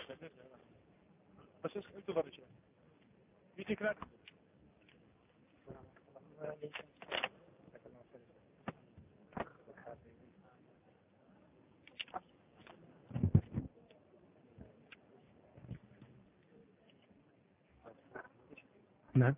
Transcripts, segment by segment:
بس انتوا برجع بيتك لا نعم.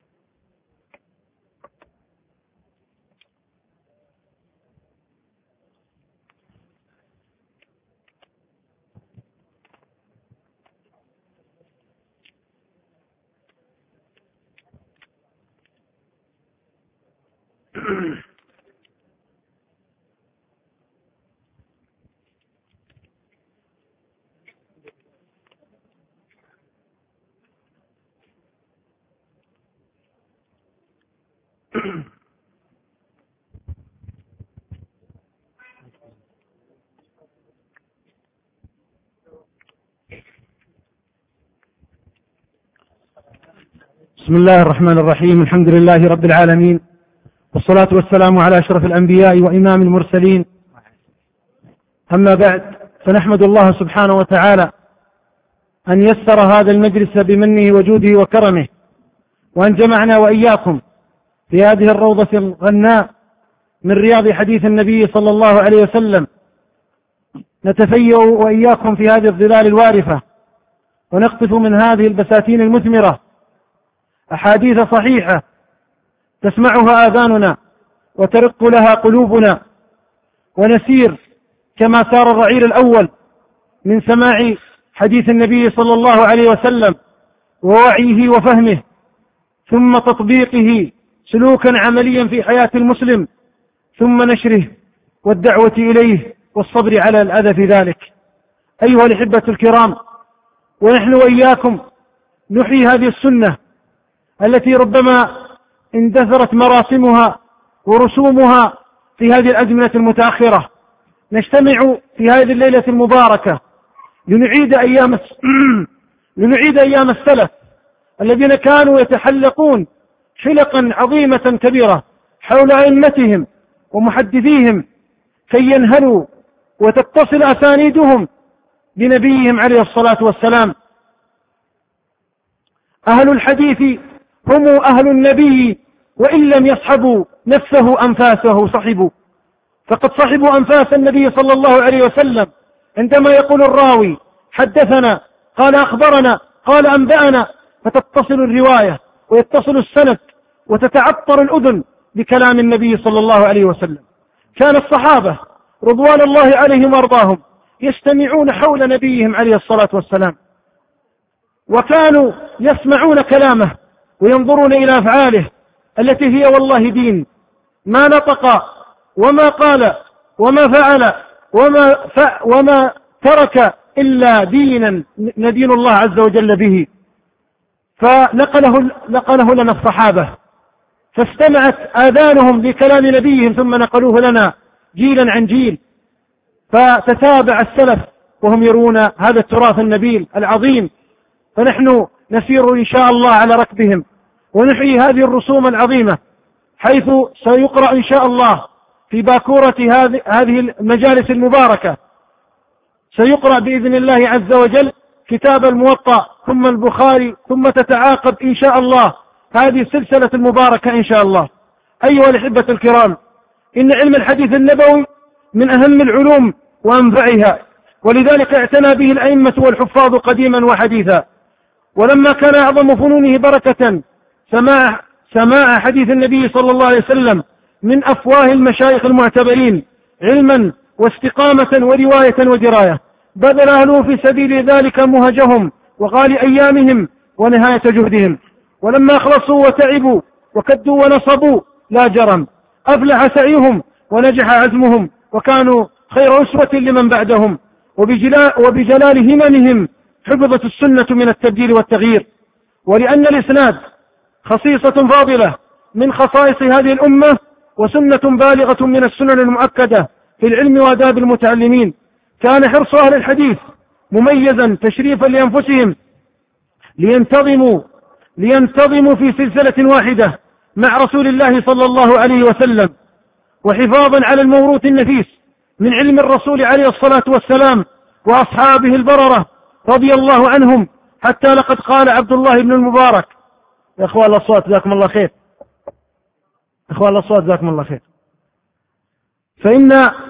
بسم الله الرحمن الرحيم. الحمد لله رب العالمين، والصلاة والسلام على أشرف الأنبياء وإمام المرسلين. أما بعد، فنحمد الله سبحانه وتعالى أن يسر هذا المجلس بمنه وجوده وكرمه، وأن جمعنا وإياكم في هذه الروضة الغناء من رياض حديث النبي صلى الله عليه وسلم، نتفيأ وإياكم في هذه الظلال الوارفة، ونقطف من هذه البساتين المثمرة أحاديث صحيحة تسمعها آذاننا وترق لها قلوبنا، ونسير كما سار الرعيل الأول من سماع حديث النبي صلى الله عليه وسلم ووعيه وفهمه، ثم تطبيقه سلوكا عمليا في حياة المسلم، ثم نشره والدعوة إليه والصبر على الأذى في ذلك. أيها الأحبة الكرام، ونحن وإياكم نحيي هذه السنة التي ربما اندثرت مراسمها ورسومها في هذه الأزمنة المتأخرة. نجتمع في هذه الليلة المباركة لنعيد أيام السلف الذين كانوا يتحلقون حلقا عظيمة كبيرة حول أئمتهم ومحدثيهم كي ينهلوا وتتصل أسانيدهم بنبيهم عليه الصلاة والسلام. أهل الحديث هم أهل النبي، وإن لم يصحبوا نفسه أنفاسه صحبوا، فقد صحبوا أنفاس النبي صلى الله عليه وسلم عندما يقول الراوي حدثنا، قال أخبرنا، قال أنبأنا، فتتصل الرواية ويتصل السند وتتعطر الأذن بكلام النبي صلى الله عليه وسلم. كان الصحابة رضوان الله عليهم وارضاهم يجتمعون حول نبيهم عليه الصلاة والسلام، وكانوا يسمعون كلامه وينظرون إلى أفعاله التي هي والله دين، ما نطق وما قال وما فعل وما ترك إلا دينا ندين الله عز وجل به. فنقله لنا الصحابة، فاستمعت آذانهم لكلام نبيهم ثم نقلوه لنا جيلا عن جيل، فتتابع السلف وهم يرون هذا التراث النبيل العظيم، فنحن نسير إن شاء الله على ركبهم ونحيي هذه الرسوم العظيمة، حيث سيقرأ إن شاء الله في باكورة هذه المجالس المباركة، سيقرأ بإذن الله عز وجل كتاب الموطأ ثم البخاري، ثم تتعاقب إن شاء الله هذه السلسلة المباركة إن شاء الله. أيها الأحبة الكرام، إن علم الحديث النبوي من أهم العلوم وأنفعها، ولذلك اعتنى به الأئمة والحفاظ قديما وحديثا. ولما كان أعظم فنونه بركة سماع حديث النبي صلى الله عليه وسلم من أفواه المشايخ المعتبرين علما واستقامة ورواية ودراية، بذل أهله في سبيل ذلك مهجهم وغالي أيامهم ونهاية جهدهم، ولما أخلصوا وتعبوا وكدوا ونصبوا لا جرم أفلح سعيهم ونجح عزمهم، وكانوا خير أسوة لمن بعدهم، وبجلال هممهم حفظت السنة من التبديل والتغيير. ولأن الإسناد خصيصة فاضلة من خصائص هذه الأمة، وسنة بالغة من السنن المؤكدة في العلم وآداب المتعلمين، كان حرص أهل الحديث مميزا تشريفا لأنفسهم لينتظموا في سلسلة واحدة مع رسول الله صلى الله عليه وسلم، وحفاظا على الموروث النفيس من علم الرسول عليه الصلاة والسلام وأصحابه البررة رضي الله عنهم، حتى لقد قال عبد الله بن المبارك. يا أخوان الأصوات جزاكم الله خير، أخوان الأصوات جزاكم الله خير. فإن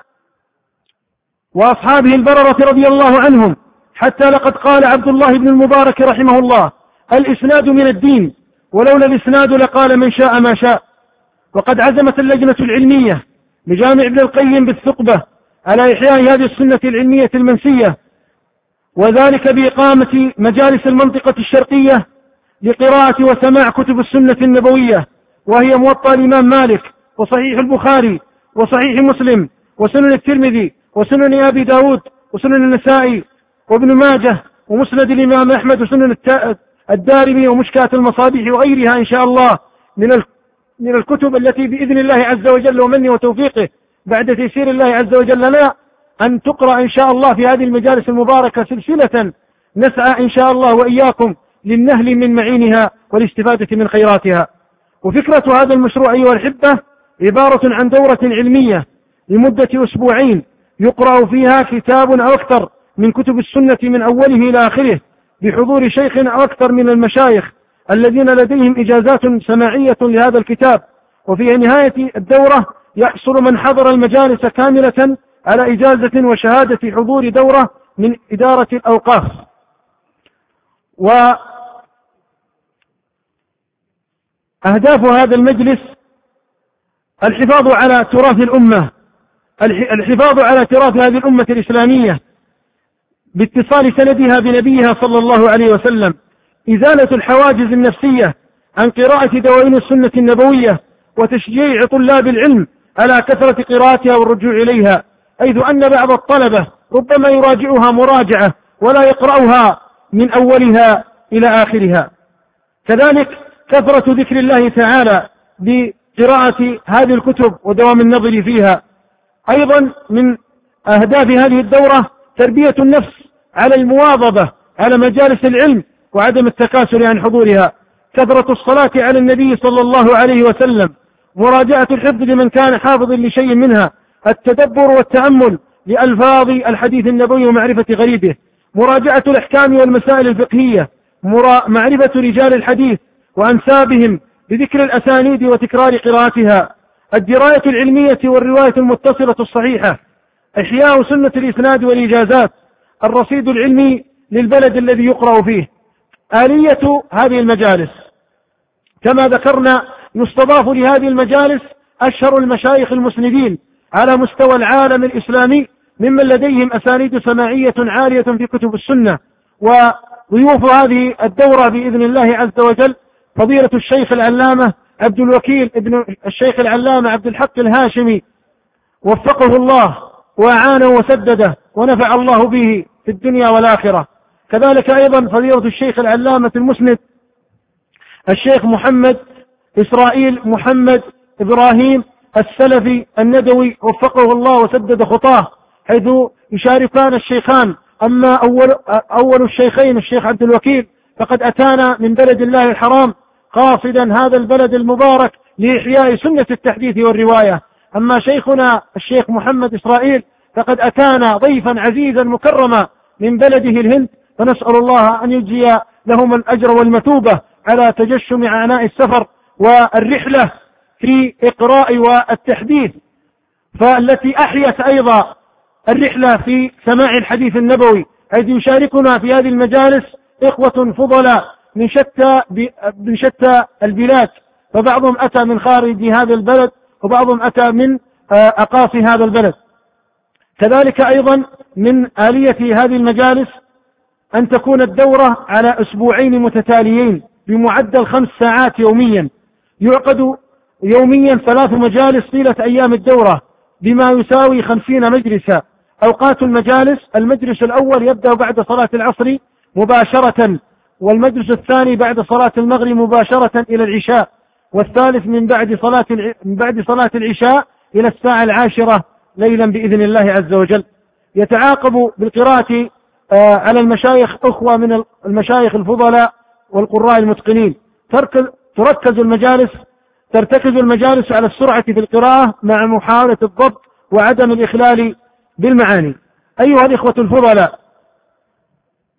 وأصحابه البررة رضي الله عنهم، حتى لقد قال عبد الله بن المبارك رحمه الله: الإسناد من الدين، ولولا الإسناد لقال من شاء ما شاء. وقد عزمت اللجنة العلمية لجامع ابن القيم بالثقبة على إحياء هذه السنة العلمية المنسية، وذلك بإقامة مجالس المنطقة الشرقية لقراءة وسماع كتب السنة النبوية، وهي موطأ الإمام مالك، وصحيح البخاري، وصحيح مسلم، وسنن الترمذي، وسنن أبي داود، وسنن النسائي، وابن ماجه، ومسند الإمام أحمد، وسنن الدارمي، ومشكاة المصابيح، وغيرها إن شاء الله من الكتب التي بإذن الله عز وجل ومنه وتوفيقه بعد تيسير الله عز وجل لنا أن تقرأ إن شاء الله في هذه المجالس المباركة سلسلة، نسعى إن شاء الله وإياكم للنهل من معينها والاستفادة من خيراتها. وفكرة هذا المشروع أيها الأحبة عبارة عن دورة علمية لمدة أسبوعين يقرأ فيها كتاب أو أكثر من كتب السنة من أوله إلى آخره، بحضور شيخ أو أكثر من المشايخ الذين لديهم إجازات سماعية لهذا الكتاب. وفي نهاية الدورة يحصل من حضر المجالس كاملة على إجازة وشهادة حضور دورة من إدارة الأوقاف. وأهداف هذا المجلس الحفاظ على تراث الأمة، الحفاظ على تراث هذه الأمة الإسلامية باتصال سندها بنبيها صلى الله عليه وسلم، إزالة الحواجز النفسية عن قراءة دواوين السنة النبوية، وتشجيع طلاب العلم على كثرة قراءتها والرجوع إليها، حيث أن بعض الطلبة ربما يراجعها مراجعة ولا يقرأها من أولها إلى آخرها. كذلك كثرة ذكر الله تعالى بقراءة هذه الكتب ودوام النظر فيها. أيضا من أهداف هذه الدورة تربية النفس على المواظبة على مجالس العلم وعدم التكاسل عن حضورها، كثرة الصلاة على النبي صلى الله عليه وسلم، مراجعة الحفظ لمن كان حافظا لشيء منها، التدبر والتأمل لألفاظ الحديث النبوي ومعرفة غريبه، مراجعة الأحكام والمسائل الفقهية، معرفة رجال الحديث وأنسابهم بذكر الأسانيد وتكرار قراءتها، الدراية العلمية والرواية المتصلة الصحيحة، إحياء سنة الإسناد والإجازات، الرصيد العلمي للبلد الذي يقرأ فيه. آلية هذه المجالس كما ذكرنا يستضاف لهذه المجالس أشهر المشايخ المسندين على مستوى العالم الإسلامي ممن لديهم أسانيد سماعية عالية في كتب السنة. وضيوف هذه الدورة بإذن الله عز وجل فضيلة الشيخ العلامة عبد الوكيل ابن الشيخ العلامة عبد الحق الهاشمي، وفقه الله وأعانه وسدده ونفع الله به في الدنيا والآخرة. كذلك أيضا فضيلة الشيخ العلامة المسند الشيخ محمد إسرائيل محمد إبراهيم السلفي الندوي، وفقه الله وسدد خطاه، حيث يشاركان الشيخان. أما أول الشيخين الشيخ عبد الوكيل فقد أتانا من بلد الله الحرام قاصدا هذا البلد المبارك لإحياء سنة التحديث والرواية. أما شيخنا الشيخ محمد إسرائيل فقد أتانا ضيفا عزيزا مكرما من بلده الهند، فنسأل الله أن يجزي لهم الأجر والمثوبة على تجشم عناء السفر والرحلة في إقراء والتحديث، فالتي أحيت أيضا الرحلة في سماع الحديث النبوي، حيث يشاركنا في هذه المجالس إخوة فضلاء من شتى البلاد، فبعضهم أتى من خارج هذا البلد وبعضهم أتى من أقاصي هذا البلد. كذلك أيضا من آلية هذه المجالس أن تكون الدورة على أسبوعين متتاليين بمعدل 5 ساعات يوميا، يعقد يوميا 3 مجالس طيلة أيام الدورة بما يساوي 50 مجلسا. أوقات المجالس: المجلس الأول يبدأ بعد صلاة العصر مباشرة، والمجلس الثاني بعد صلاة المغرب مباشرة إلى العشاء، والثالث من بعد صلاة العشاء إلى الساعة 10 ليلا بإذن الله عز وجل. يتعاقب بالقراءة على المشايخ أخوة من المشايخ الفضلاء والقراء المتقنين. ترتكز المجالس على السرعة في القراءة مع محاولة الضبط وعدم الإخلال بالمعاني. أيها الإخوة الفضلاء،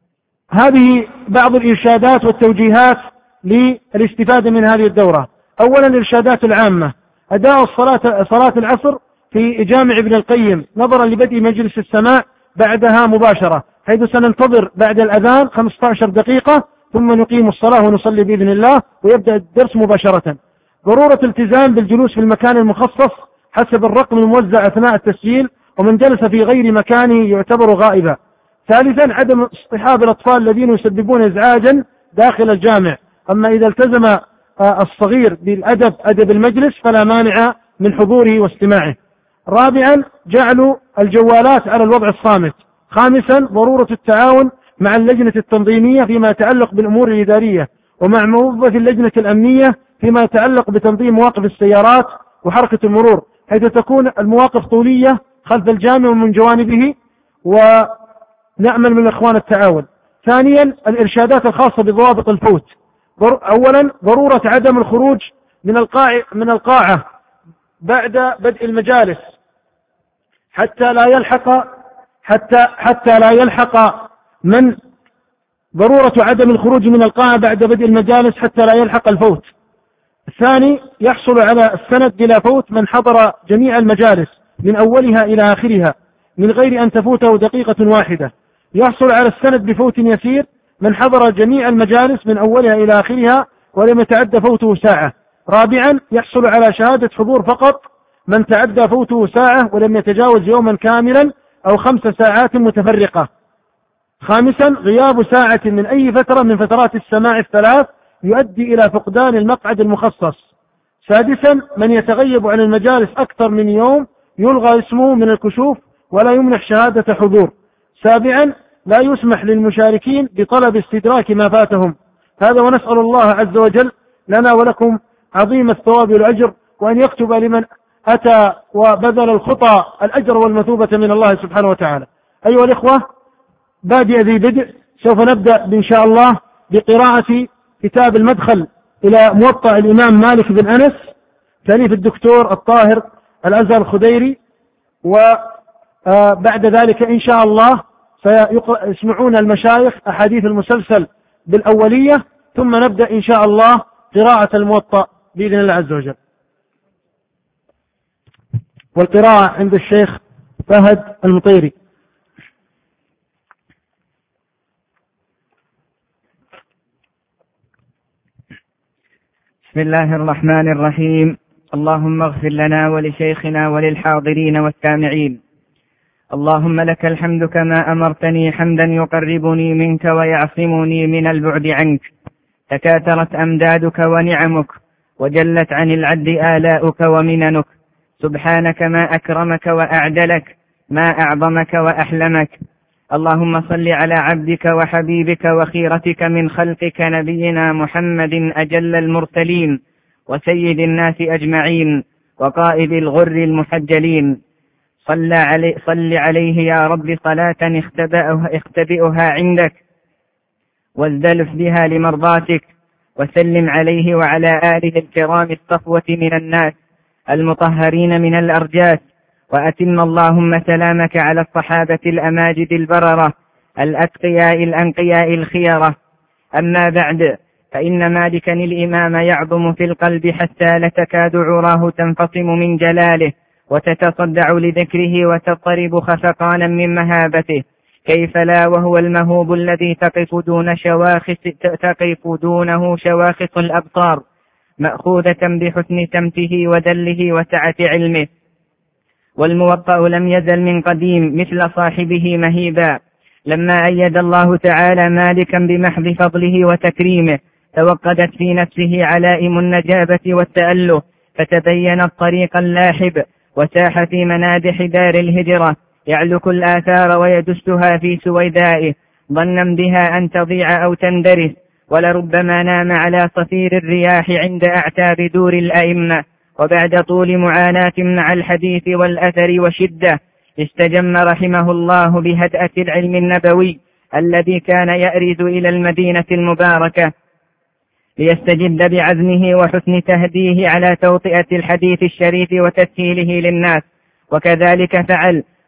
هذه بعض الإرشادات والتوجيهات للاستفادة من هذه الدورة. أولا الإرشادات العامة: أداء صلاة العصر في جامع ابن القيم نظرا لبدء مجلس السماع بعدها مباشرة، حيث سننتظر بعد الأذان 15 دقيقة ثم نقيم الصلاة ونصلي بإذن الله ويبدأ الدرس مباشرة. ضرورة الالتزام بالجلوس في المكان المخصص حسب الرقم الموزع أثناء التسجيل، ومن جلس في غير مكانه يعتبر غائبا. ثالثا عدم اصطحاب الأطفال الذين يسببون إزعاجا داخل الجامع، أما إذا التزم الصغير بالأدب أدب المجلس فلا مانع من حضوره واستماعه. رابعا جعل الجوالات على الوضع الصامت. خامسا ضرورة التعاون مع اللجنة التنظيمية فيما يتعلق بالأمور الإدارية، ومع موظف اللجنة الأمنية فيما يتعلق بتنظيم مواقف السيارات وحركة المرور، حيث تكون المواقف طولية خلف الجامع ومن جوانبه، ونأمل من الإخوان التعاون. ثانيا الإرشادات الخاصة بضوابط الفوت. أولا ضرورة عدم الخروج من القاعة بعد بدء المجالس حتى لا يلحق من ضرورة عدم الخروج من القاعة بعد بدء المجالس حتى لا يلحق الفوت. الثاني يحصل على السند بلا فوت من حضر جميع المجالس من أولها إلى آخرها من غير أن تفوته دقيقة واحدة. يحصل على السند بفوت يسير من حضر جميع المجالس من أولها إلى آخرها ولم يتعدى فوته ساعة. رابعا يحصل على شهادة حضور فقط من تعدى فوته ساعة ولم يتجاوز يوما كاملا أو 5 ساعات متفرقة. خامسا غياب ساعة من أي فترة من فترات السماع الثلاث يؤدي إلى فقدان المقعد المخصص. سادسا من يتغيب عن المجالس أكثر من يوم يلغى اسمه من الكشوف ولا يمنح شهادة حضور. سابعا لا يسمح للمشاركين بطلب استدراك ما فاتهم. هذا ونسأل الله عز وجل لنا ولكم عظيم الثواب والأجر، وأن يكتب لمن أتى وبذل الخطى الأجر والمثوبة من الله سبحانه وتعالى. أيها الإخوة، بادئ ذي بدء سوف نبدأ إن شاء الله بقراءة كتاب المدخل إلى موطأ الإمام مالك بن أنس تأليف الدكتور الطاهر الأزهر الخديري، وبعد ذلك إن شاء الله سيسمعون المشايخ أحاديث المسلسل بالأولية، ثم نبدأ إن شاء الله قراءة الموطأ بإذن الله عز وجل. والقراءة عند الشيخ فهد المطيري. بسم الله الرحمن الرحيم. اللهم اغفر لنا ولشيخنا وللحاضرين والسامعين. اللهم لك الحمد كما أمرتني حمدا يقربني منك ويعصمني من البعد عنك. تكاثرت أمدادك ونعمك وجلت عن العد آلاؤك ومننك. سبحانك ما أكرمك وأعدلك، ما أعظمك وأحلمك. اللهم صل على عبدك وحبيبك وخيرتك من خلقك نبينا محمد أجل المرسلين وسيد الناس أجمعين وقائد الغر المحجلين. صل عليه يا رب صلاة اختبئها عندك وازدلف بها لمرضاتك، وسلم عليه وعلى آله الكرام الصفوة من الناس المطهرين من الأرجاس. وأتم اللهم سلامك على الصحابة الأماجد البررة الأتقياء الأنقياء الخيرة. أما بعد، فإن مالكا الإمام يعظم في القلب حتى لتكاد عراه تنفصم من جلاله وتتصدع لذكره وتضطرب خفقانا من مهابته. كيف لا وهو المهوب الذي تقف دونه شواخص الأبصار، مأخوذة بحسن سمته ودله وسعة علمه. والموطأ لم يزل من قديم مثل صاحبه مهيبا. لما أيد الله تعالى مالكا بمحض فضله وتكريمه توقدت في نفسه علائم النجابة والتأله، فتبين الطريق اللاحب وساح في منادح دار الهجرة يعلك الآثار ويدسها في سويدائه ظنا بها أن تضيع أو تندرس. ولربما نام على صفير الرياح عند أعتاب دور الأئمة، وبعد طول معاناة مع الحديث والأثر وشدة استجم رحمه الله بهدأة العلم النبوي الذي كان يأرد إلى المدينة المباركة ليستجد بعزمه وحسن تهديه على توطئة الحديث الشريف وتسهيله للناس. وكذلك فعل،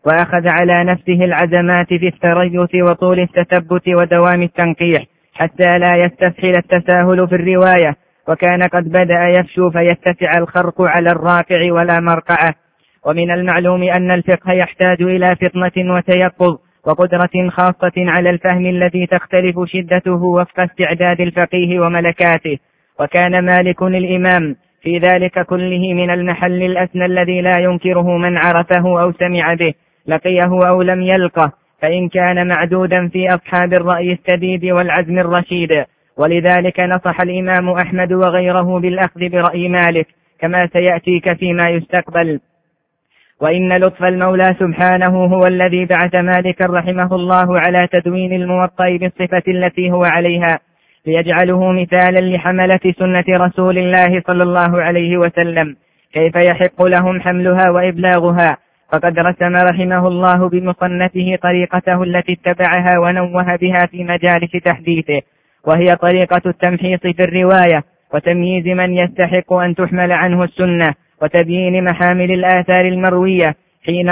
وأخذ على نفسه العزمات في التريث وطول التثبت ودوام التنقيح حتى لا يستسهل التساهل في الرواية، وكان قد بدأ يفشو فيتسع الخرق على الراكع ولا مرقعة. ومن المعلوم أن الفقه يحتاج إلى فطنة وتيقظ وقدرة خاصة على الفهم الذي تختلف شدته وفق استعداد الفقيه وملكاته، وكان مالك الإمام في ذلك كله من المحل الأسنى الذي لا ينكره من عرفه أو سمع به لقيه أو لم يلقه، فإن كان معدودا في أصحاب الرأي السديد والعزم الرشيد. ولذلك نصح الإمام أحمد وغيره بالأخذ برأي مالك كما سيأتيك فيما يستقبل. وإن لطف المولى سبحانه هو الذي بعث مالكا رحمه الله على تدوين الموطأ بالصفة التي هو عليها ليجعله مثالا لحملة سنة رسول الله صلى الله عليه وسلم كيف يحق لهم حملها وإبلاغها. فقد رسم رحمه الله بمصنفه طريقته التي اتبعها ونوه بها في مجالس تحديثه، وهي طريقة التمحيص في الرواية وتمييز من يستحق أن تحمل عنه السنة وتبيين محامل الآثار المروية حين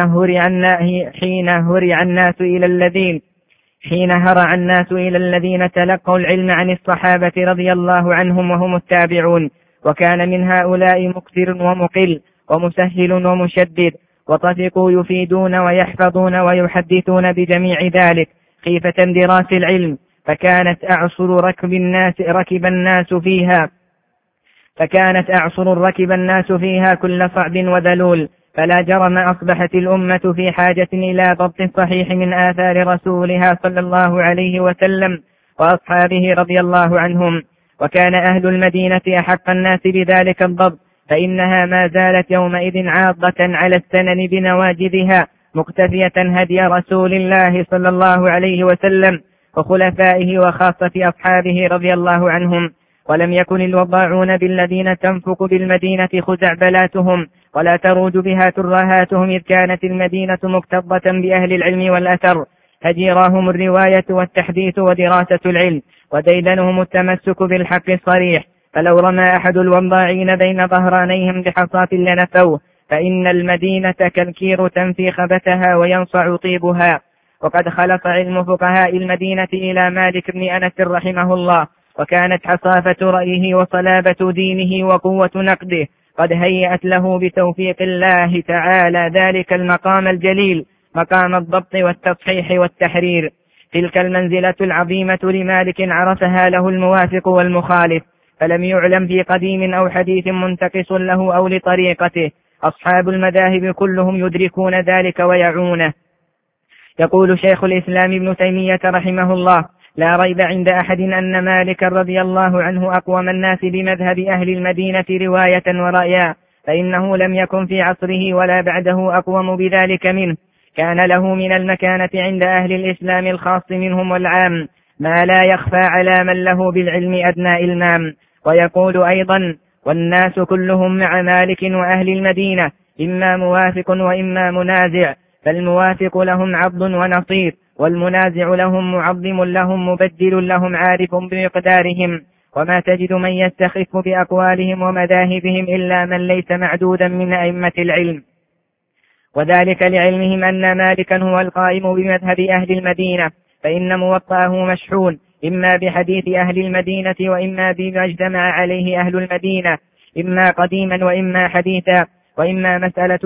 هرع الناس إلى الذين تلقوا العلم عن الصحابة رضي الله عنهم وهم التابعون، وكان من هؤلاء مكثر ومقل ومسهل ومشدد، وطفقوا يفيدون ويحفظون ويحدثون بجميع ذلك خيفة دراس العلم، فكانت أعصر ركب الناس فيها كل صعب وذلول. فلا جرم أصبحت الأمة في حاجة إلى ضبط الصحيح من آثار رسولها صلى الله عليه وسلم وأصحابه رضي الله عنهم، وكان أهل المدينة أحق الناس بذلك الضبط، فإنها ما زالت يومئذ عاضة على السنن بنواجذها مقتفية هدي رسول الله صلى الله عليه وسلم وخلفائه وخاصة أصحابه رضي الله عنهم. ولم يكن الوضاعون بالذين تنفق بالمدينة خزعبلاتهم ولا تروج بها ترهاتهم، إذ كانت المدينة مكتظة بأهل العلم والأثر، هجيراهم الرواية والتحديث ودراسة العلم، وديدنهم التمسك بالحق الصريح. فلو رمى أحد الوضاعين بين ظهرانيهم بحصاة لنفوه، فإن المدينة كالكير تنفي خبثها وينصع طيبها. وقد خلص علم فقهاء المدينة إلى مالك بن أنس رحمه الله، وكانت حصافة رأيه وصلابة دينه وقوة نقده قد هيأت له بتوفيق الله تعالى ذلك المقام الجليل، مقام الضبط والتصحيح والتحرير. تلك المنزلة العظيمة لمالك عرفها له الموافق والمخالف، فلم يعلم في قديم أو حديث منتقص له أو لطريقته. أصحاب المذاهب كلهم يدركون ذلك ويعونه. يقول شيخ الإسلام ابن تيمية رحمه الله: لا ريب عند أحد أن مالك رضي الله عنه أقوم الناس بمذهب أهل المدينة رواية ورأيا، فإنه لم يكن في عصره ولا بعده أقوم بذلك منه. كان له من المكانة عند أهل الإسلام الخاص منهم والعام ما لا يخفى على من له بالعلم أدنى إلمام. ويقول أيضا: والناس كلهم مع مالك وأهل المدينة إما موافق وإما منازع، فالموافق لهم عبد ونصير، والمنازع لهم معظم لهم مبدل لهم عارف بمقدارهم. وما تجد من يستخف بأقوالهم ومذاهبهم إلا من ليس معدودا من أئمة العلم، وذلك لعلمهم أن مالكا هو القائم بمذهب أهل المدينة، فإن موطأه مشحون إما بحديث أهل المدينة وإما بما اجتمع عليه أهل المدينة، إما قديما وإما حديثا، وإما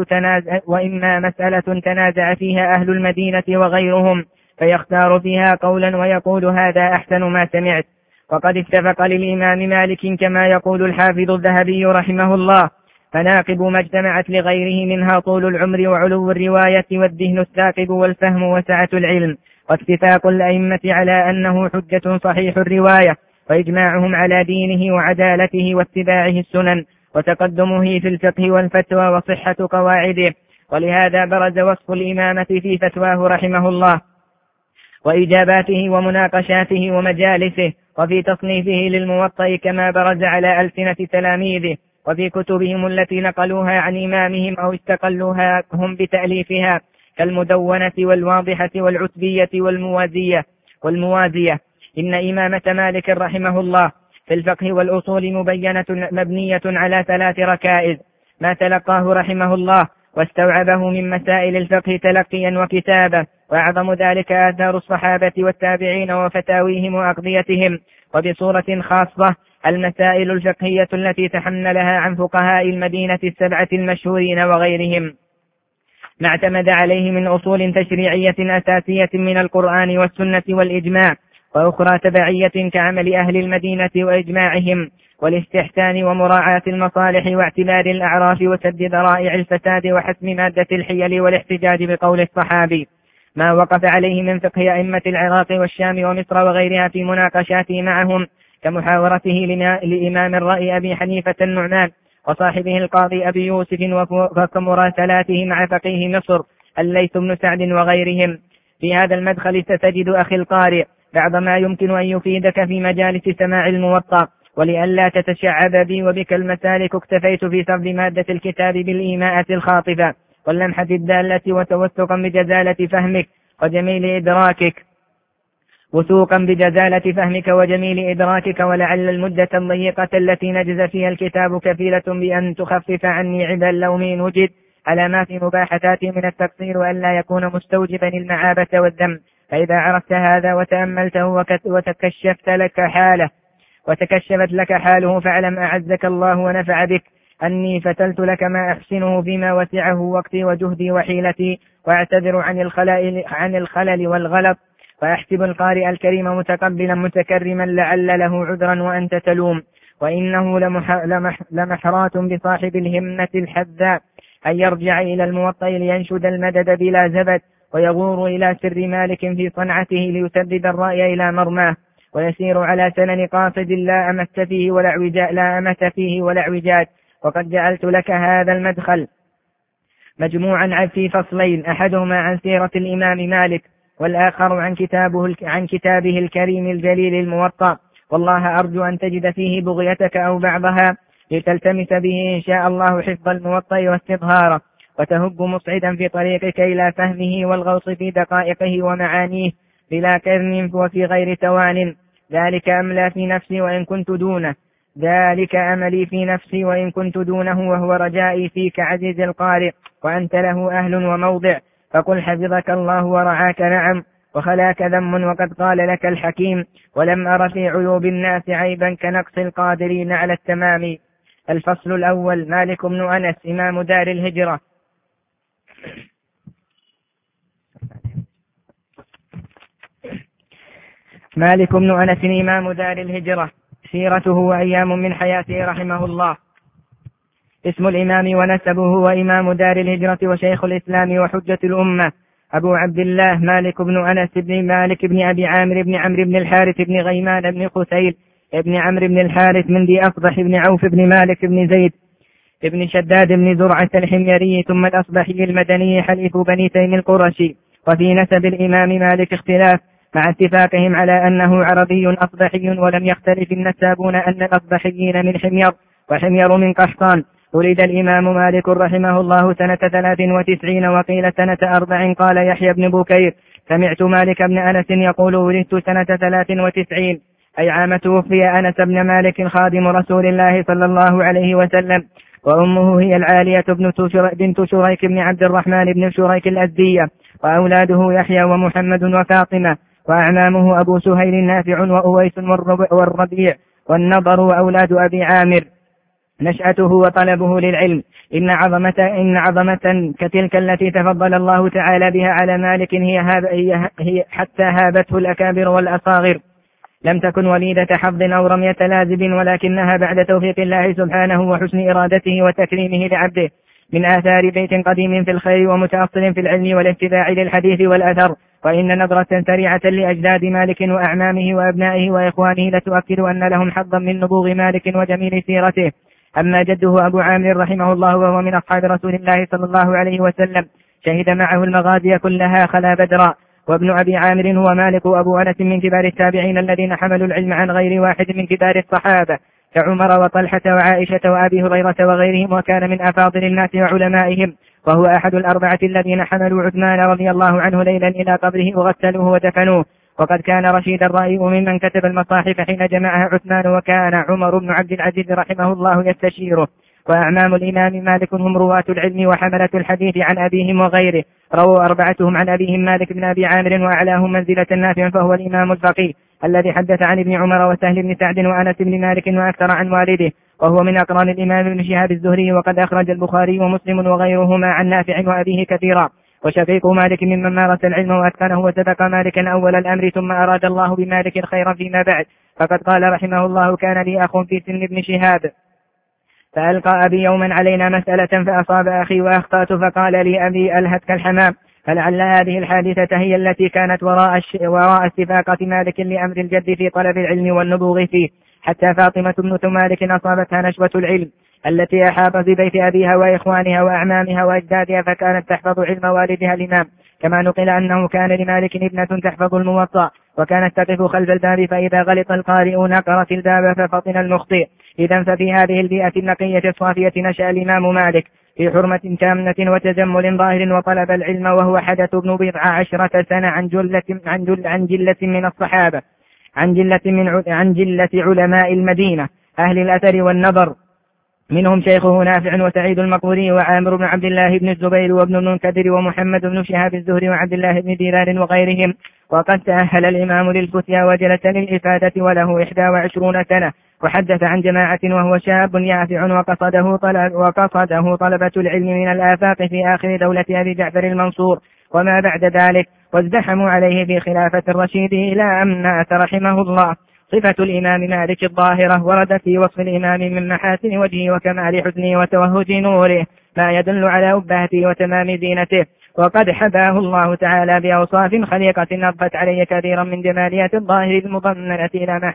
مسألة تنازع فيها أهل المدينة وغيرهم، فيختار فيها قولا ويقول هذا أحسن ما سمعت. وقد اتفق للإمام مالك كما يقول الحافظ الذهبي رحمه الله: فناقب ما اجتمعت لغيره منها طول العمر وعلو الرواية والذهن الثاقب والفهم وسعة العلم، واتفاق الأئمة على أنه حجة صحيح الرواية، وإجماعهم على دينه وعدالته واتباعه السنن، وتقدمه في الفقه والفتوى وصحة قواعده. ولهذا برز وصف الإمامة في فتواه رحمه الله وإجاباته ومناقشاته ومجالسه، وفي تصنيفه للموطأ كما برز على ألسنة تلاميذه، وفي كتبهم التي نقلوها عن إمامهم أو استقلوها هم بتأليفها، كالمدونة والواضحة والعتبية والموازية. إن إمامة مالك رحمه الله في الفقه والأصول مبنية على 3 ركائز: ما تلقاه رحمه الله واستوعبه من مسائل الفقه تلقيا وكتابة، وأعظم ذلك آثار الصحابة والتابعين وفتاويهم وأقضيتهم، وبصورة خاصة المسائل الفقهية التي تحملها عن فقهاء المدينة 7 المشهورين وغيرهم، ما اعتمد عليه من أصول تشريعية أساسية من القرآن والسنة والإجماع، وأخرى تبعية كعمل أهل المدينة وإجماعهم، والاستحسان ومراعاة المصالح واعتبار الأعراف وسد ذرائع الفساد وحسم مادة الحيل والاحتجاج بقول الصحابي، ما وقف عليه من فقه أئمة العراق والشام ومصر وغيرها في مناقشاته معهم، كمحاورته لإمام الرأي أبي حنيفة النعمان وصاحبه القاضي أبي يوسف، وكمراسلاته مع فقيه مصر الليث بن سعد وغيرهم. في هذا المدخل ستجد أخي القارئ بعض ما يمكن أن يفيدك في مجالس سماع الموطأ، ولئلا تتشعب بي وبك المسالك اكتفيت في سرد مادة الكتاب بالإيماءة الخاطفة واللمحة الدالة وتوثقا بجزالة فهمك وجميل إدراكك ولعل المدة الضيقة التي نجز فيها الكتاب كفيلة بأن تخفف عني عبا اللوم إن وجد على ما في مباحثاتي من التقصير وأن لا يكون مستوجبا المعابة والذم. فإذا عرفت هذا وتأملته وتكشفت لك حاله فاعلم أعزك الله ونفع بك أني فتلت لك ما أحسنه فيما وسعه وقتي وجهدي وحيلتي، وأعتذر عن الخلل والغلط، وأحسب القارئ الكريم متقبلا متكرما لعل له عذرا وأنت تلوم. وإنه لمحرات بصاحب الهمة الحذاء أن يرجع إلى الموطأ لينشد المدد بلا زبد، ويغور إلى سر مالك في صنعته ليسدد الرأي إلى مرماه، ويسير على سنن قاصد لا أمت فيه ولا اعوجاج. وقد جعلت لك هذا المدخل مجموعا في فصلين، أحدهما عن سيرة الإمام مالك، والآخر عن كتابه الكريم الجليل الموطأ، والله أرجو أن تجد فيه بغيتك أو بعضها لتلتمس به إن شاء الله حفظ الموطأ واستظهاره، وتهب مصعدا في طريقك إلى فهمه والغوص في دقائقه ومعانيه بلا كرن وفي غير توان. ذلك أملي في نفسي وإن كنت دونه، وهو رجائي فيك عزيز القارئ، وأنت له أهل وموضع، فقل حفظك الله ورعاك نعم وخلاك ذم. وقد قال لك الحكيم ولم أر في عيوب الناس عيبا كنقص القادرين على التمام. الفصل الأول: مالك بن أنس إمام دار الهجرة. مالك بن أنس إمام دار الهجرة، سيرته وأيام من حياته رحمه الله. اسم الإمام ونسبه وإمام دار الهجرة وشيخ الإسلام وحجة الأمة، أبو عبد الله مالك بن أنس بن مالك بن أبي عامر بن عمرو بن الحارث بن غيمان بن قتيل بن عمرو بن الحارث من ذي أفضح بن عوف بن مالك بن زيد بن شداد بن زرعة الحميري ثم الأصبحي المدني حليف بني تيم القرشي. وفي نسب الإمام مالك اختلاف مع اتفاقهم على أنه عربي أصبحي، ولم يختلف النسابون أن الأصبحيين من حمير وحمير من قحطان. ولد الإمام مالك رحمه الله سنة 93 وقيل سنة 4. قال يحيى بن بكير سمعت مالك بن أنس يقول ولدت سنة 93 أي عام توفي أنس بن مالك خادم رسول الله صلى الله عليه وسلم، وأمه هي العالية بنت شريك بن عبد الرحمن بن شريك الأزدية، وأولاده يحيى ومحمد وفاطمة، وأعمامه أبو سهيل نافع وأويس والربيع والنضر وأولاد أبي عامر. نشأته وطلبه للعلم إن عظمة كتلك التي تفضل الله تعالى بها على مالك هي حتى هابته الأكابر والأصاغر، لم تكن وليدة حظ أو رمية لازب، ولكنها بعد توفيق الله سبحانه وحسن إرادته وتكريمه لعبده من آثار بيت قديم في الخير ومتأصل في العلم والاتباع للحديث والأثر. وإن نظرة سريعة لأجداد مالك وأعمامه وأبنائه وإخوانه لتؤكد أن لهم حظا من نبوغ مالك وجميل سيرته. أما جده أبو عامر رحمه الله وهو من أصحاب رسول الله صلى الله عليه وسلم شهد معه المغازي كلها خلا بدرا. وابن أبي عامر هو مالك أبو أنس من كبار التابعين الذين حملوا العلم عن غير واحد من كبار الصحابة كعمر وطلحة وعائشة وأبي هريرة وغيرهم، وكان من أفاضل الناس وعلمائهم، وهو أحد الأربعة الذين حملوا عثمان رضي الله عنه ليلا إلى قبره وغسلوه ودفنوه. وقد كان رشيد الرأي ممن كتب المصاحف حين جمعها عثمان، وكان عمر بن عبد العزيز رحمه الله يستشيره. وأعمام الإمام مالك هم رواة العلم وحملة الحديث عن أبيهم وغيره. رووا أربعتهم عن أبيهم مالك بن أبي عامر، وأعلاهم منزلة نافع فهو الإمام الفقيه الذي حدث عن ابن عمر وسهل بن سعد وأنس بن مالك وأكثر عن والده، وهو من أقران الإمام ابن شهاب الزهري، وقد أخرج البخاري ومسلم وغيرهما عن نافع وأبيه كثيرا. وشقيق مالك ممن مارس العلم وأتقنه وسبق مالكا أول الأمر، ثم أراد الله بمالك خيرا فيما بعد. فقد قال رحمه الله: كان لي أخ في سن ابن شهاب، فألقى أبي يوما علينا مسألة فأصاب أخي وأخطأت، فقال لي أبي: ألهتك الحمام. فلعل هذه الحادثة هي التي كانت وراء استفاقة مالك لأمر الجد في طلب العلم والنبوغ فيه، حتى فاطمة بنت مالك أصابتها نشوة العلم التي أحاطت ببيت أبيها وإخوانها وأعمامها وأجدادها، فكانت تحفظ علم والدها الإمام. كما نقل أنه كان لمالك ابنة تحفظ الموطأ، وكانت تقف خلف الباب، فإذا غلط القارئ نقرت الباب ففطن المخطئ. إذا ففي هذه البيئة النقية الصافية نشأ الإمام مالك في حرمة تامة وتجمل ظاهر، وطلب العلم وهو حدث ابن 14 سنة عن جلة من الصحابة، عن جلة علماء المدينة أهل الأثر والنظر، منهم شيخه نافع وسعيد المقبوري وعامر بن عبد الله بن الزبير وابن المنكدر ومحمد بن شهاب الزهري وعبد الله بن دينار وغيرهم. وقد تأهل الإمام للفتيا وجلس للإفادة وله 21 سنة، وحدث عن جماعة وهو شاب يافع، وقصده طلبة العلم من الآفاق في آخر دولة أبي جعفر المنصور وما بعد ذلك، وازدحموا عليه في خلافة الرشيد إلى أن مات رحمه الله. صفة الإمام مالك الظاهرة ورد في وصف الإمام من محاسن وجهه وكمال حسنه وتوهج نوره ما يدل على أبهته وتمام زينته، وقد حباه الله تعالى بأوصاف خليقة أضفت عليه كثيرا من جماليات الظاهر المنضمة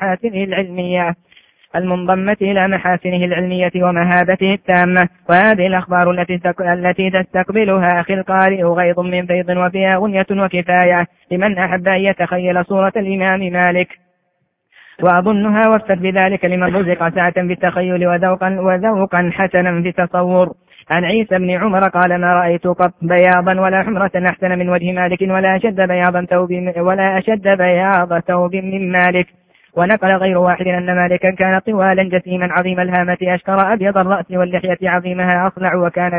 إلى محاسنه العلمية ومهابته التامة. وهذه الأخبار التي تستقبلها أخي القارئ غيض من فيض، وفيها غنية وكفاية لمن أحب أن يتخيل صورة الإمام مالك، وأظنها وفت بذلك لمن رزق سعة في التخيل وذوقا حسنا في التصور. عن عيسى بن عمر قال: ما رأيت قط بياضا ولا حمرة أحسن من وجه مالك، ولا أشد بياض ثوب من مالك. ونقل غير واحد أن مالكا كان طوالا جسيما عظيم الهامة أشكر أبيض الرأس واللحية عظيمها أصلع، وكان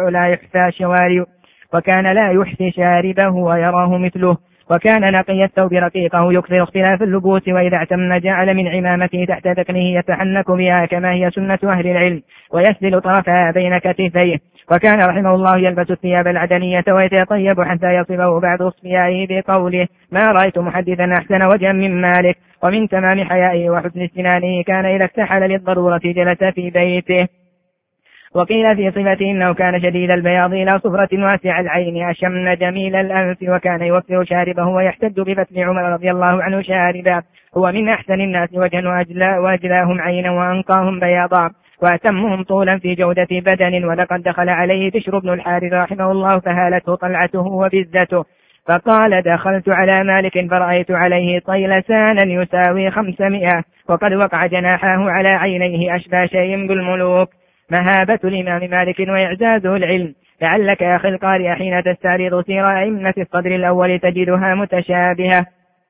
لا يحفي شاربه ويراه مثله، وكان نقي الثوب رقيقه يكثر اختلاف اللبوس، وإذا اعتم جعل من عمامته تحت ذقنه يتحنك بها كما هي سنة أهل العلم، ويسدل طرفها بين كتفيه. وكان رحمه الله يلبس الثياب العدنية ويتطيب حتى يصبه بعض أصفيائه بقوله: ما رأيت محدثا أحسن وجها من مالك. ومن تمام حيائه وحسن استنانه كان إذا اكتحل للضرورة جلس في بيته. وقيل في صفته إنه كان شديد البياض إلى صفرة واسع العين أشم جميل الأنف، وكان يوفر شاربه ويحتج بفتن عمر رضي الله عنه شاربا. هو من أحسن الناس وجها وأجلاهم عينا وأنقاهم بياضا وأتمهم طولا في جودة بدن. ولقد دخل عليه بشر بن الحارث رحمه الله فهالته طلعته وبزته، فقال: دخلت على مالك فرأيت عليه طيلسانا يساوي 500، وقد وقع جناحاه على عينيه أشبه شيء بالملوك. مهابة الإمام مالك وإعزازه العلم. لعلك يا أخي القارئ حين تستعرض سير أئمة الصدر الأول تجدها متشابهة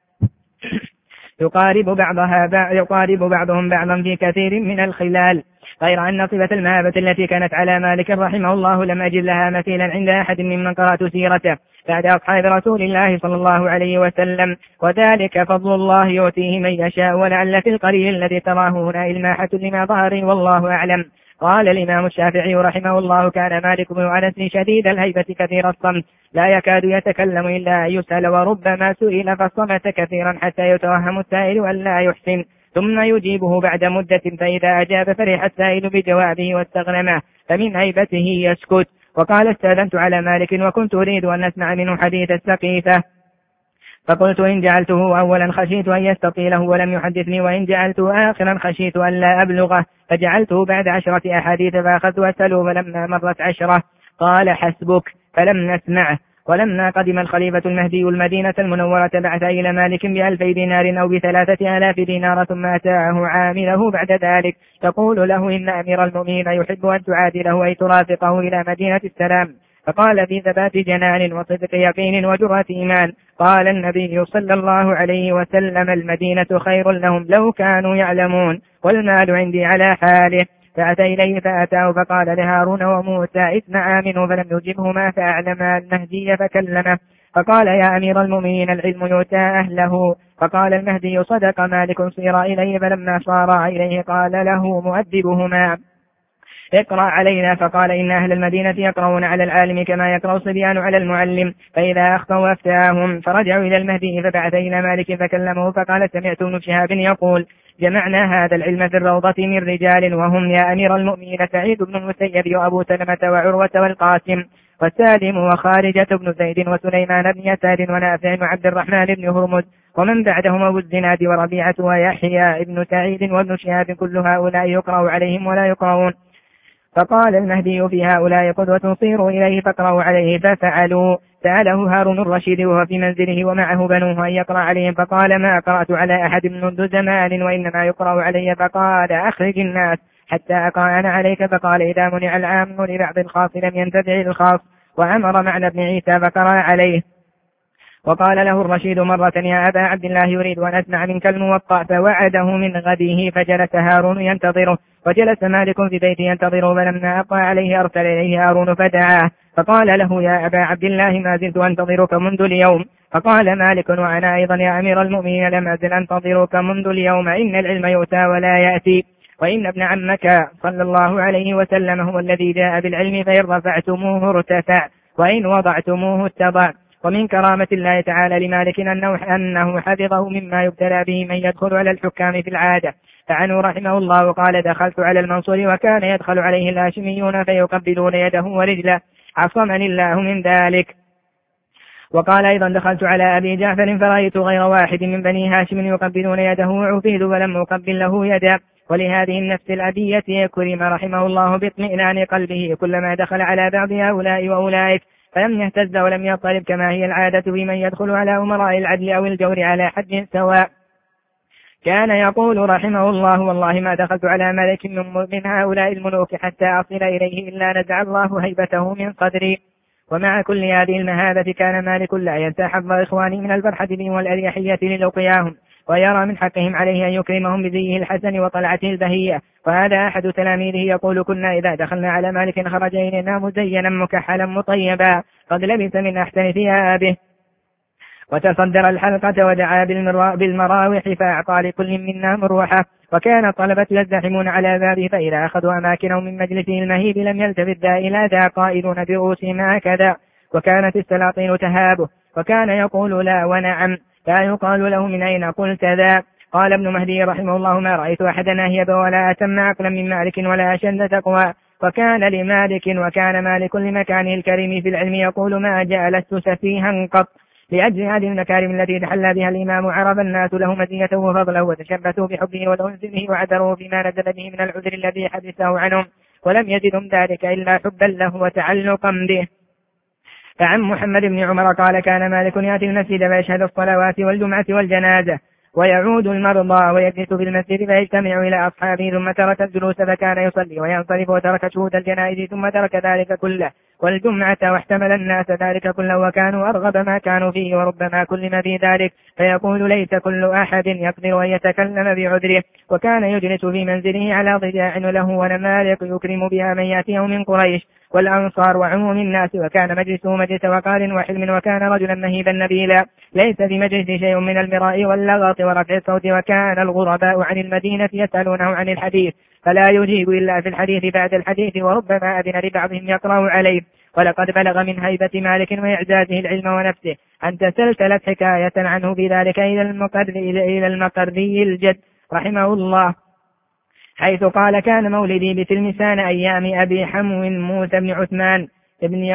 يقارب بعضهم بعضا في كثير من الخلال، غير أن صفة المهابة التي كانت على مالك رحمه الله لم أجد لها مثيلا عند أحد ممن قرأت سيرته بعد أصحاب رسول الله صلى الله عليه وسلم، وذلك فضل الله يؤتيه من يشاء، ولعل في القليل الذي تراه هنا إلماحة لما ظهر والله أعلم. قال الإمام الشافعي رحمه الله: كان مالك بن أنس شديد الهيبة كثير الصمت، لا يكاد يتكلم إلا أن يسأل، وربما سئل فصمت كثيرا حتى يتوهم السائل أن لا يحسن، ثم يجيبه بعد مدة، فإذا أجاب فرح السائل بجوابه واستغنمه، فمن هيبته يسكت. وقال: استأذنت على مالك وكنت أريد أن نسمع منه حديث السقيفة، فقلت: إن جعلته أولا خشيت أن يستطيله ولم يحدثني، وإن جعلته آخرا خشيت أن لا أبلغه، فجعلته بعد 10 أحاديث، فأخذت أسأله، فلما مرت 10 قال: حسبك، فلم نسمعه. ولما قدم الخليفة المهدي المدينة المنورة بعث إلى مالك ب2,000 دينار أو ب3,000 دينار، ثم أتاه عامله بعد ذلك يقول له: إن أمير المؤمنين يحب أن تعادله أي ترافقه إلى مدينة السلام. فقال: في ثبات جنان وصدق يقين وجرأة إيمان. قال النبي صلى الله عليه وسلم: المدينة خير لهم لو كانوا يعلمون، والمال عندي على حاله. فأتى إليه فأتاه فقال لهارون وموسى اثنى آمنوا فلم يجبهما فأعلم المهدي فكلمه فقال يا أمير المؤمنين العلم يؤتى أهله. فقال المهدي صدق مالك صير إليه فلما صار إليه قال له مؤدبهما اقرأ علينا. فقال إن أهل المدينة يقرؤون على العالم كما يقرأ الصبيان على المعلم فإذا أخطأوا أفتاهم. فرجعوا إلى المهدي فبعث إلى مالك فكلمه فقال سمعت ابن شهاب يقول جمعنا هذا العلم في الروضة من رجال وهم يا أمير المؤمنين سعيد بن المسيب وأبو سلمة وعروة والقاسم وسالم وخارجة بن زيد وسليمان بن يسار ونافع وعبد الرحمن بن هرمز ومن بعدهم أبو الزناد وربيعة ويحيى بن سعيد وابن شهاب كل هؤلاء يقرأ عليهم ولا يقرؤون. فقال المهدي في هؤلاء قدوة صيروا إليه فاقرأوا عليه ففعلوا. سأله هارون الرشيد وهو في منزله ومعه بنوه أن يقرأ عليهم فقال ما قرأت على أحد منذ زمان وإنما يقرأ علي. فقال أخرج الناس حتى أقرأ أنا عليك. فقال إذا منع العام لبعض الخاص لم ينتفع الخاص. وأمر معنى ابن عيسى فقرأ عليه. وقال له الرشيد مرة يا أبا عبد الله يريد أن أسمع منك الموطأ. فوعده من غده فجلس هارون ينتظره وجلس مالك في بيته ينتظره. فلما أقوى عليه أرسل إليه هارون فدعاه فقال له يا أبا عبد الله ما زلت أنتظرك منذ اليوم. فقال مالك وأنا أيضا يا أمير المؤمنين لم أزل أنتظرك منذ اليوم. إن العلم يؤتى ولا يأتي وإن ابن عمك صلى الله عليه وسلم هو الذي جاء بالعلم فإن رفعتموه ارتفع وإن وضعتموه اتضع. ومن كرامة الله تعالى لمالك أنه حفظه مما يبتلى به من يدخل على الحكام في العادة. فعنه رحمه الله قال دخلت على المنصور وكان يدخل عليه الهاشميون فيقبلون يده ورجله عصمني الله من ذلك. وقال أيضا دخلت على أبي جعفر فرأيت غير واحد من بني هاشم يقبلون يده وعفيد ولم أقبل له يدا. ولهذه النفس الأبية كرم رحمه الله باطمئنان قلبه كلما دخل على بعض هؤلاء وأولئك فلم يهتز ولم يضطرب كما هي العادة بمن يدخل على أمراء العدل أو الجور على حد سواء. كان يقول رحمه الله والله ما دخلت على ملك من هؤلاء الملوك حتى أصل إليه إلا نزع الله هيبته من صدري. ومع كل هذه المهابة كان مالك لا ينسى حظ إخواني من الفرحة بهم والأريحية للقياهم ويرى من حقهم عليه أن يكرمهم بزيه الحسن وطلعته البهية. وهذا أحد تلاميذه يقول كنا إذا دخلنا على مالك خرج إلينا مزينا مكحلا مطيبا قد لبس من أحسن ثيابه وتصدر الحلقة ودعا بالمراوح فأعطى لكل منا مروحة. وكان الطلبة يزدحمون على بابه فإذا أخذوا أماكنهم من مجلسه المهيب لم يلتفت ذا إلى ذا قائلون برؤوسهم هكذا. وكانت السلاطين تهابه وكان يقول لا ونعم لا يقال له من أين قلت ذا. قال ابن مهدي رحمه الله ما رأيت أحدا أهيب ولا أتم عقلا من مالك ولا أشد تقوى. وكان مالك لمكانه الكريم في العلم يقول ما جالست سفيها قط. لأجل هذه المكارم التي تحلى بها الإمام عرف الناس له مزيته وفضله وتشبثوا بحبه وتنزله وعذروا فيما نزل به من العذر الذي حدثه عنهم ولم يزدهم ذلك إلا حبا له وتعلقا به. فعن محمد بن عمر قال كان مالك يأتي المسجد فيشهد الصلوات والجمعة والجنازة ويعود المرضى ويجلس في المسجد فيجتمع إلى أصحابه ثم ترك الجلوس فكان يصلي وينصرف وترك شهود الجنائز ثم ترك ذلك كله والجمعة واحتمل الناس ذلك كله وكانوا أرغب ما كانوا فيه وربما كلم في ذلك فيقول ليس كل أحد يقدر أن يتكلم بعذره. وكان يجلس في منزله على ضجاع له ونمارق يكرم بها من يأتيه من قريش والأنصار وعموم الناس. وكان مجلسه مجلس وقار وحلم وكان رجلا مهيبا نبيلا ليس في مجلس شيء من المراء واللغط ورفع الصوت. وكان الغرباء عن المدينة يسألونه عن الحديث فلا يجيب إلا في الحديث بعد الحديث وربما أذن لبعضهم يقرأ عليه. ولقد بلغ من هيبة مالك وإعجازه العلم ونفسه أن تسلسلت حكاية عنه بذلك إلى المقري الجد رحمه الله حيث قال كان مولدي بتلمسان أيام أبي حمو موسى بن عثمان ابن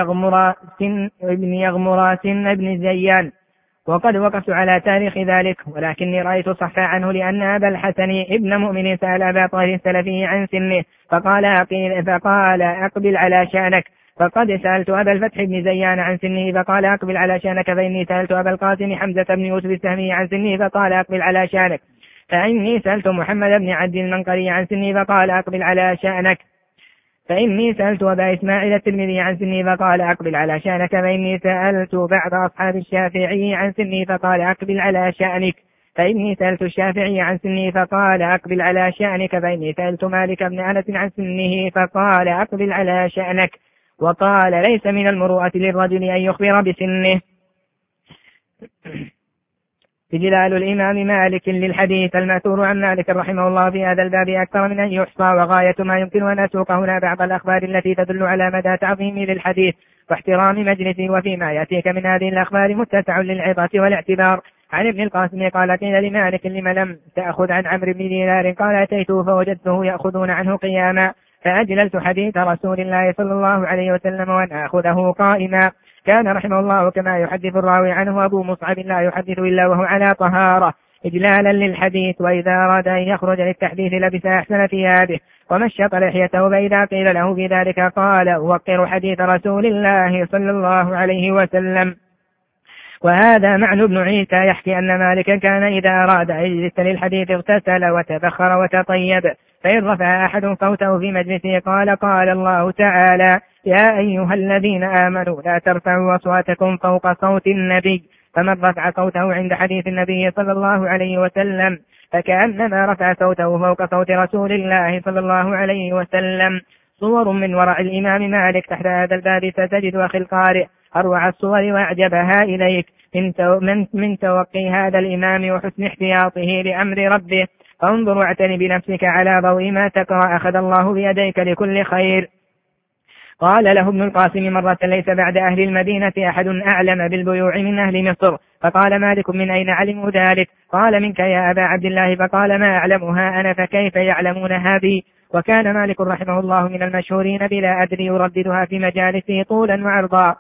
يغمراس ابن زيان. وقد وقفت على تاريخ ذلك ولكني رأيت صحفا عنه لأن أبا الحسن ابن مؤمن سأل أبا طاهر السلفي عن سنه فقال أقبل على شأنك. فقد سألت أبا الفتح بن زيان عن سنه فقال أقبل على شأنك. فإني سألت أبا القاسم حمزة بن يوسف السهمي عن سنه فقال أقبل على شأنك. فإني سألت محمد بن عبد المنقري عن سنه فقال أقبل على شأنك. فإني سألت أبا إسماعيل الترمذي عن سنه فقال أقبل على شأنك. فإني سألت بعض أصحاب الشافعي عن سنه فقال أقبل على شأنك. فإني سألت الشافعي عن سنه فقال أقبل على شأنك، فإني سألت مالك بن أنس عن سنه فقال أقبل على شأنك. وقال ليس من المروءة للرجل أن يخبر بسنه. استدلال الإمام مالك للحديث المأثور عن مالك رحمه الله في هذا الباب أكثر من أن يحصى، وغاية ما يمكن أن أسوق هنا بعض الأخبار التي تدل على مدى تعظيمه للحديث واحترام مجلسه. وفيما يأتيك من هذه الأخبار متسع للعظة والاعتبار. عن ابن القاسم قال قيل لمالك لم لم تأخذ عن عمرو بن دينار؟ قال أتيته فوجدته يأخذون عنه قياما فأجللت حديث رسول الله صلى الله عليه وسلم وأن أخذه قائما. كان رحمه الله كما يحدث الراوي عنه أبو مصعب لا يحدث إلا وهو على طهارة إجلالا للحديث، وإذا أراد أن يخرج للتحديث لبس أحسن ثيابه ومشط لحيته، فإذا قيل له في ذلك قال وقر حديث رسول الله صلى الله عليه وسلم. وهذا معنى ابن عيسى يحكي أن مالكا كان إذا أراد أن يجلس للحديث اغتسل وتبخر وتطيب، فإن رفع أحد صوته في مجلسه قال الله تعالى يا أيها الذين آمنوا لا ترفعوا أصواتكم فوق صوت النبي، فمن رفع صوته عند حديث النبي صلى الله عليه وسلم فكأنما رفع صوته فوق صوت رسول الله صلى الله عليه وسلم. صور من ورع الإمام مالك تحت هذا الباب ستجد أخي القارئ أروع الصور وأعجبها إليك من توقي هذا الإمام وحسن احتياطه لأمر ربه. فانظر واعتني بنفسك على ضوء ما تقرأ، أخذ الله بيديك لكل خير. قال له ابن القاسم مرة ليس بعد أهل المدينة أحد أعلم بالبيوع من أهل مصر. فقال مالك من أين علموا ذلك؟ قال منك يا أبا عبد الله. فقال ما أعلمها أنا فكيف يعلمونها بي؟ وكان مالك رحمه الله من المشهورين بلا أدري يرددها في مجالسه طولا وعرضا،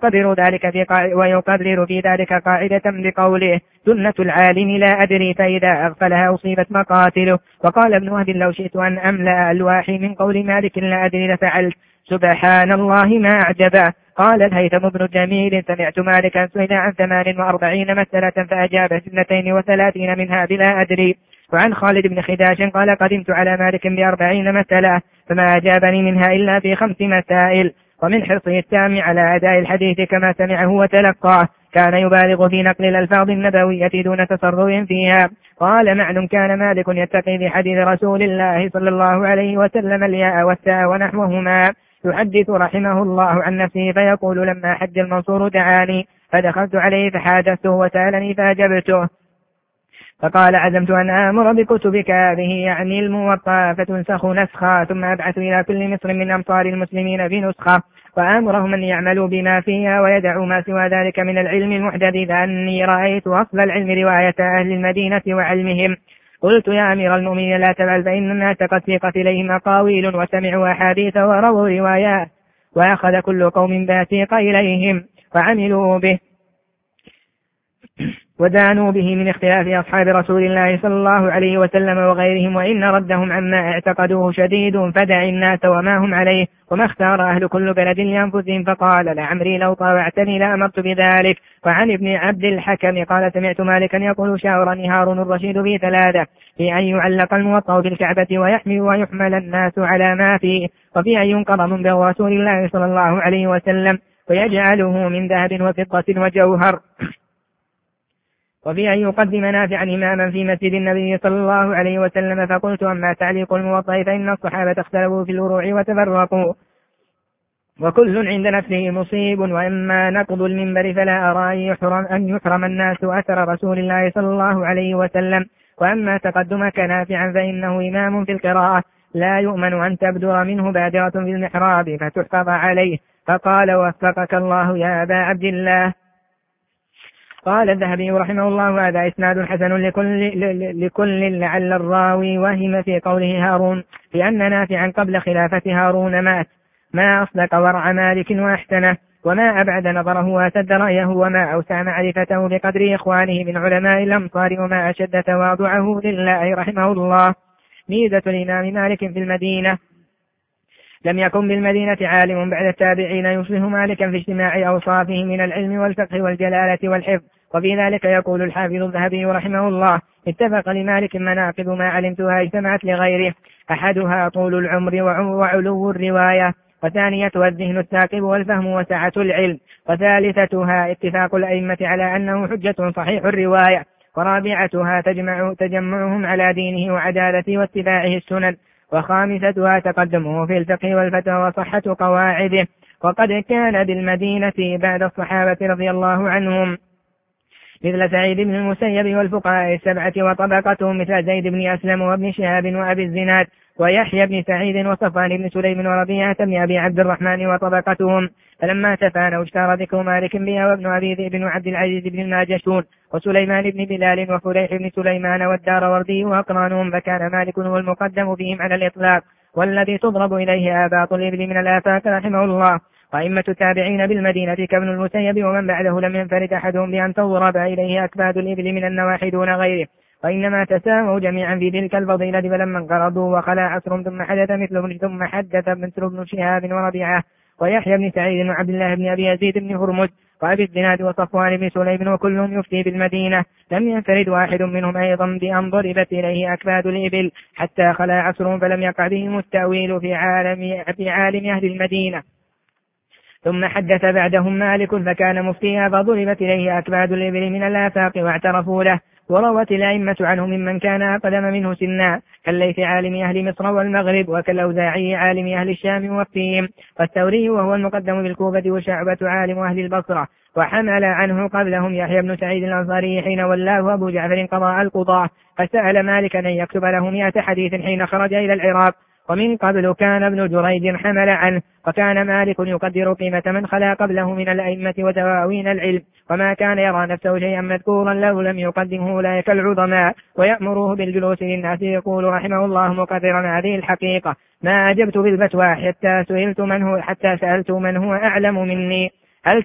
ويقرر في ذلك قاعدة بقوله سنة العالم لا أدري، فإذا أغفلها أصيبت مقاتله. وقال ابن وهب لو شئت أن أملأ ألواحي من قول مالك لا أدري لفعلت، سبحان الله ما أعجبه. قال الهيثم بن جميل سمعت مالكا سئل عن 48 مسألة فأجاب 32 منها بلا أدري. وعن خالد بن خداش قال قدمت على مالك ب40 مسألة فما أجابني منها إلا في 5 مسائل. ومن حرصه التام على أداء الحديث كما سمعه وتلقاه كان يبالغ في نقل الألفاظ النبوية دون تصرف فيها. قال معن كان مالك يتقي بحديث رسول الله صلى الله عليه وسلم الياء والتاء ونحوهما. يحدث رحمه الله عن نفسه فيقول لما حج المنصور دعاني فدخلت عليه فحادثته وسألني فأجبته، فقال عزمت أن آمر بكتبك هذه يعني الموطأ فتنسخ نسخا، ثم أبعث إلى كل مصر من أمصار المسلمين في نسخة وآمرهم أن يعملوا بما فيها ويدعوا ما سوى ذلك من العلم المحدث، فأني رأيت أصل العلم رواية أهل المدينة وعلمهم. قلت يا أمير المؤمنين لا تفعل، فإن الناس قد سيقت إليهم أقاويل وسمعوا أحاديث ورووا روايات، وأخذ كل قوم باتيق إليهم وعملوا به ودانوا به من اختلاف أصحاب رسول الله صلى الله عليه وسلم وغيرهم، وإن ردهم عما اعتقدوه شديد، فدع الناس وما هم عليه وما اختار أهل كل بلد لأنفسهم. فقال لعمري لو طاوعتني لأمرت بذلك. وعن ابن عبد الحكم قال سمعت مالكا يقول شاورني هارون الرشيد في 3 في أن يعلق الموطأ بالكعبة ويحمل الناس على ما فيه، وفي أن ينقض منبر رسول الله صلى الله عليه وسلم ويجعله من ذهب وفضة وجوهر، وفي أن يقدم نافعا إماما في مسجد النبي صلى الله عليه وسلم. فقلت أما تعليق الموطأ فإن الصحابة اختلفوا في الوروع وتفرقوا وكل عند نفسه مصيب، وإما نقض المنبر فلا أرى أن يحرم الناس أثر رسول الله صلى الله عليه وسلم. وأما تقدمك نافعا فإنه إمام في القراءة لا يؤمن أن تبدر منه بادرة في المحراب فتحفظ عليه. فقال وفقك الله يا أبا عبد الله. قال الذهبي رحمه الله هذا إسناد حسن لكل لعل الراوي وهم في قوله هارون، لأن نافعا قبل خلافة هارون مات، ما أصدق ورع مالك وأحسنه، وما أبعد نظره وأسد رأيه، وما أوسع معرفته بقدر إخوانه من علماء الأمصار، وما أشد تواضعه لله رحمه الله. ميزة الإمام مالك في المدينة: لم يكن بالمدينة عالم بعد التابعين يصلح مالكا في اجتماع أوصافه من العلم والفقه والجلالة والحفظ. وفي ذلك يقول الحافظ الذهبي رحمه الله: اتفق لمالك مناقب ما علمتها اجتمعت لغيره، أحدها طول العمر وعلو الرواية، وثانيتها الذهن الثاقب والفهم وسعة العلم، وثالثتها اتفاق الأئمة على أنه حجة صحيح الرواية، ورابعتها تجمعهم على دينه وعدالته واتباعه السنن، وخامستها تقدمه في الفقه والفتوى وصحة قواعده. وقد كان بالمدينة بعد الصحابة رضي الله عنهم مثل سعيد بن المسيب والفقهاء السبعة وطبقتهم مثل زيد بن أسلم وابن شهاب وأبي الزناد ويحيى بن سعيد وصفوان بن سليم وربيعة بن أبي عبد الرحمن وطبقتهم. فلما تفانوا اشتهر ذكر مالك بها وابن أبي ذئب بن عبد العزيز بن الماجشون وسليمان بن بلال وفريح بن سليمان والداروردي وأقرانهم، فكان مالك هو المقدم بهم على الإطلاق والذي تضرب إليه آباط الإبل من الآفاق رحمه الله. وأئمة التابعين بالمدينة كابن المسيب ومن بعده لم ينفرد أحدهم بأن تضرب إليه أكباد الإبل من النواحي دون غيره، وإنما تساووا جميعا في تلك الفضيلة. فلما انقرضوا وخلا عصر ثم حدث مثل ابن شهاب وربيعة ويحيى بن سعيد وعبد الله بن أبي يزيد بن هرمز وأبي الزناد وصفوان بن سليم وكلهم يفتي بالمدينة، لم ينفرد واحد منهم أيضا بأن ضربت إليه أكباد الإبل حتى خلا عصر، فلم يقع بهم التأويل في عالم أهل المدينة. ثم حدث بعدهم مالك فكان مفتيها فضربت إليه أكباد الإبل من الآفاق واعترفوا له. وروت الأئمة عنه ممن كان أقدم منه سنا كالليث عالم أهل مصر والمغرب وكالأوزاعي عالم أهل الشام وفيهم، والثوري وهو المقدم بالكوفة وشعبة عالم أهل البصرة. وحمل عنه قبلهم يحيى بن سعيد الأنصاري حين ولاه أبو جعفر قضاء القضاة، فسأل مالكا أن يكتب له 100 حديث حين خرج إلى العراق. ومن قبل كان ابن جريج حمل عنه، وكان مالك يقدر قيمة من خلا قبله من الأئمة ودواوين العلم، وما كان يرى نفسه شيئا مذكورا له لم يقدمه أولئك العظماء ويأمره بالجلوس للناس. يقول رحمه الله مقررا هذه الحقيقة: ما أجبت بالفتوى حتى سألت من هو أعلم مني هل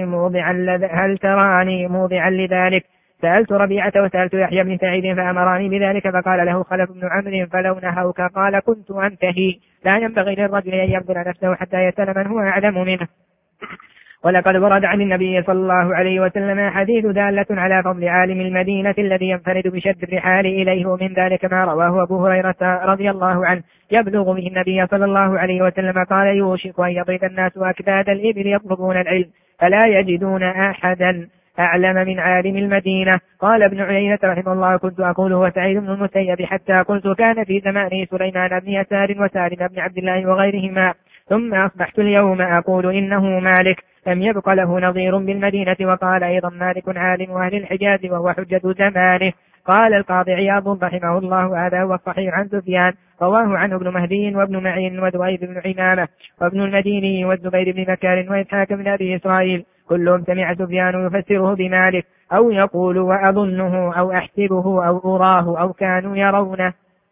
تراني موضعا لذلك. سألت ربيعة وسألت يحيى بن سعيد فأمراني بذلك، فقال له خلف بن عمرو: فلو نهوك قال كنت أنتهي. لا ينبغي للرجل أن يبذل نفسه حتى يسأل من هو أعلم منه. ولقد ورد عن النبي صلى الله عليه وسلم حديث دالة على فضل عالم المدينة الذي ينفرد بشد الرحال إليه، ومن ذلك ما رواه أبو هريرة رضي الله عنه يبلغ به النبي صلى الله عليه وسلم قال: يوشك أن يضرب الناس أكباد الإبل يطلبون العلم فلا يجدون أحدا أعلم من عالم المدينة. قال ابن عيينة رحمه الله: كنت أقول هو سعيد بن المسيب حتى قلت كان في زمانه سليمان بن يسار وسالم بن عبد الله وغيرهما، ثم أصبحت اليوم أقول إنه مالك، لم يبق له نظير بالمدينة. وقال أيضا: مالك عالم أهل الحجاز وهو حجة زمانه. قال القاضي عياض رحمه الله: هذا هو الصحيح عن سفيان، رواه عنه ابن مهدي وابن معين ودويب بن عمامة وابن المديني والزبير بن بكار وإسحاق بن أبي إسرائيل، كلهم سمع سفيان يفسره بمالك، أو يقول وأظنه أو أحسبه أو أراه أو كانوا يرونه.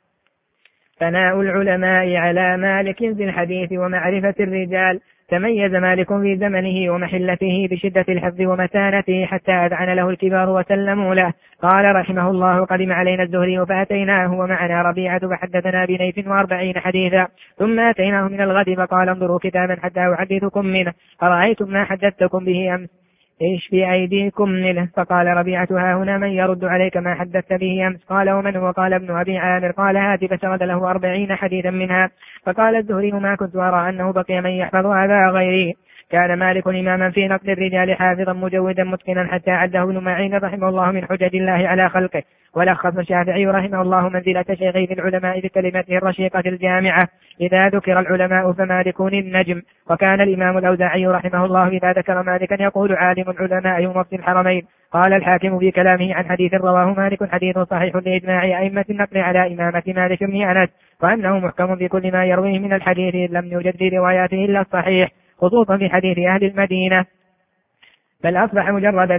ثناء العلماء على مالك في الحديث ومعرفة الرجال. تميز مالك في زمنه ومحلته بشدة الحفظ ومتانته حتى أذعن له الكبار وسلموا له. قال رحمه الله: قدم علينا الزهري فأتيناه ومعنا ربيعة فحدثنا بنيف 40 حديثا، ثم أتيناه من الغد فقال: انظروا كتابا حتى أحدثكم منه، أرأيتم ما حدثتكم به أمس إيش في أيديكم منه؟ فقال ربيعة: ها هنا من يرد عليك ما حدثت به أمس. قال: ومن هو؟ قال: ابن أبي عامر. قال: هات. فسرد له 40 حديثا منها. فقال الزهري: ما كنت أرى أنه بقي من يحفظ هذا غيري. كان مالك إماما في نقل الرجال حافظا مجودا متقنا حتى عده ابن معين رحمه الله من حجج الله على خلقه. ولخص الشافعي رحمه الله منزلة شيخي في العلماء بكلمته الرشيقة الجامعة: إذا ذكر العلماء فمالك النجم. وكان الإمام الأوزاعي رحمه الله إذا ذكر مالكا يقول: عالم العلماء مفتي الحرمين. قال الحاكم في كلامه عن حديث رواه مالك: حديث صحيح لإجماع أئمة النقل على إمامة مالك بن أنس، وأنه محكم بكل ما يرويه من الحديث إذ لم يوجد في رواياته إلا الصحيح، خصوصا في حديث أهل المدينة. بل أصبح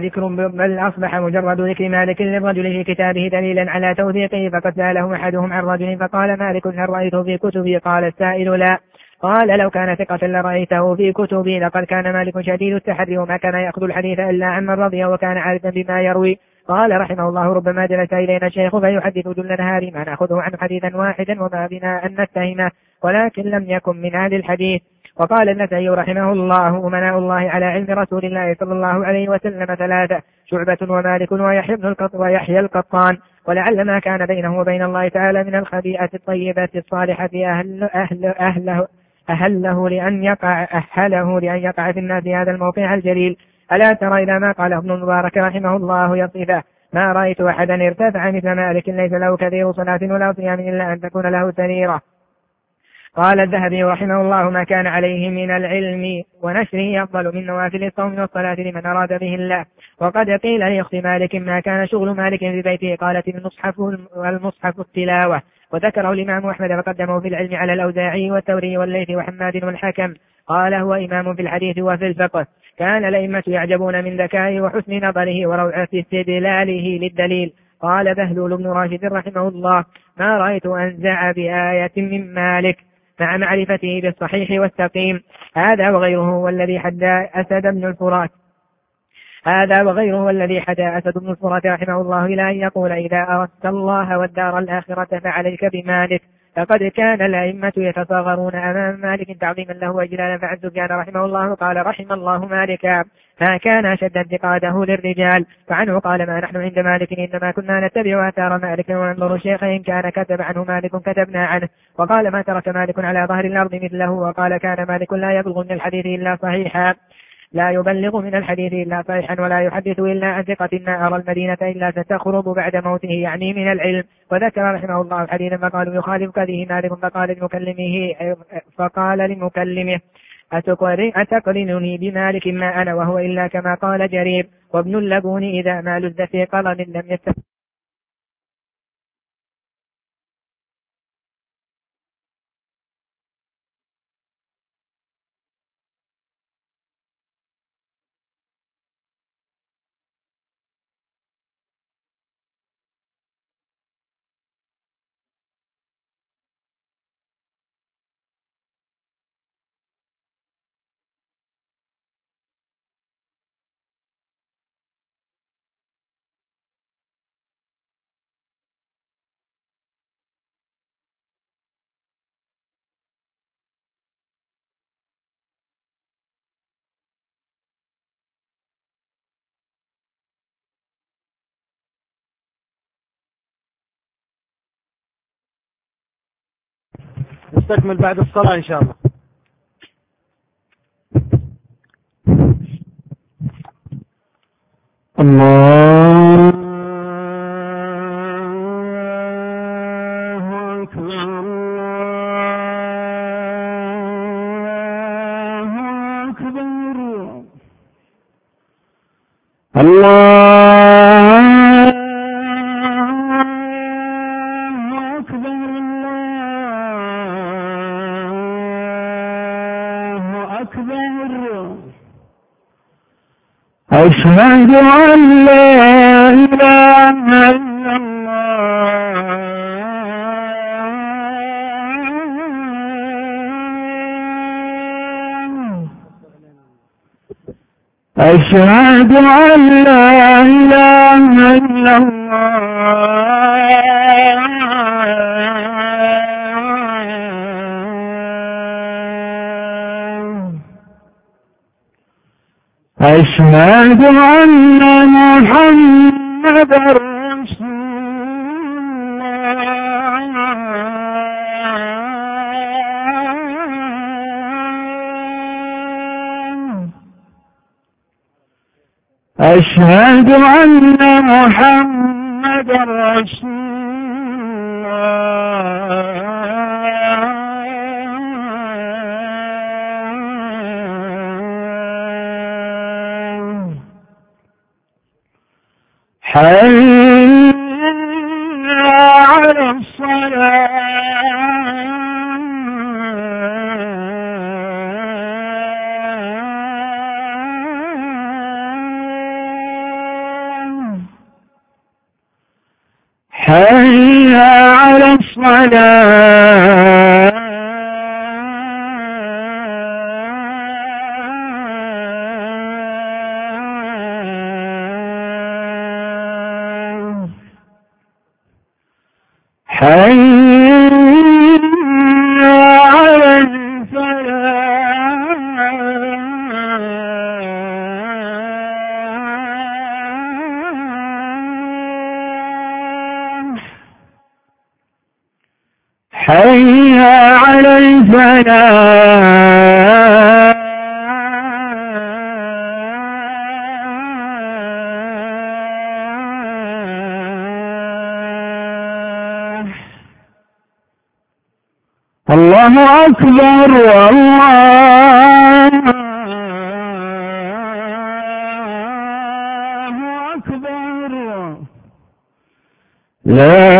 مجرد ذكر مالك للرجل في كتابه دليلا على توثيقه. فقد سأله أحدهم عن رجل فقال: مالك هل رأيته في كتبي؟ قال السائل: لا. قال: لو كان ثقة لرأيته في كتبي. لقد كان مالك شديد التحري وما كان يأخذ الحديث إلا عمن رضي وكان عارفا بما يروي. قال رحمه الله: ربما جلس إلينا الشيخ فيحدث جل نهار ما نأخذه عنه حديثا واحدا وما بنا أن نتهمه، ولكن لم يكن من أهل الحديث. وقال النسائي رحمه الله: أمناء الله على علم رسول الله صلى الله عليه وسلم 3: شعبة ومالك ويحيى القطان. ولعل ما كان بينه وبين الله تعالى من الخبيئة الطيبة الصالحة أهله لأن يقع في الناس هذا الموقع الجليل. ألا ترى إلى ما قال ابن المبارك رحمه الله يصفه: ما رأيت أحدا ارتفع مثل مالك ليس له كثير صلاة ولا صيام إلا أن تكون له سريرة. قال الذهبي رحمه الله ما كان عليه من العلم ونشره أفضل من نوافل الصوم والصلاة لمن أراد به الله. وقد قيل لأخت مالك ما كان شغل مالك في بيته قالت المصحف التلاوة. وذكره الإمام أحمد فقدمه في العلم على الأوزاعي والثوري والليث وحماد والحكم. قال هو إمام في الحديث وفي الفقه. كان الأئمة يعجبون من ذكائه وحسن نظره وروعة استدلاله للدليل. قال بهلول بن راشد رحمه الله ما رأيت أنزع بآية من مالك مع معرفته بالصحيح والسقيم. هذا وغيره هو الذي حدى أسد بن الفرات رحمه الله إلى أن يقول إذا أردت الله والدار الآخرة فعليك بمالك. لقد كان الأئمة يتصاغرون أمام مالك تعظيما له وإجلالا. فعن سفيان رحمه الله قال رحم الله مالكا ما كان أشد انتقاده للرجال. فعنه قال ما نحن عند مالك إنما كنا نتبع آثار مالك وننظر الشيخ إن كان كتب عنه مالك كتبنا عنه. وقال ما ترك مالك على ظهر الأرض مثله. وقال كان مالك لا يبلغ من الحديث إلا صحيحا ولا يحدث إلا عن ثقة ما أرى المدينة إلا ستخرب بعد موته يعني من العلم. وذكر رحمه الله حديثا فقالوا يخالف كذه مالك فقال لمكلمه أتقرنني بمالك ما أنا وهو إلا كما قال جرير. وابن اللبون إذا ما لذ في قرن لم يستفد. نستكمل بعد الصلاة إن شاء الله. الله أكبر أشهد أن لا إله إلا الله أشهد أن لا إله إلا الله أشهد أن محمدا رسول الله أشهد أن محمدا رسول حي على الصلاة حي على الصلاة حي على الفلاح حي على الفلاح الله أكبر الله أكبر لا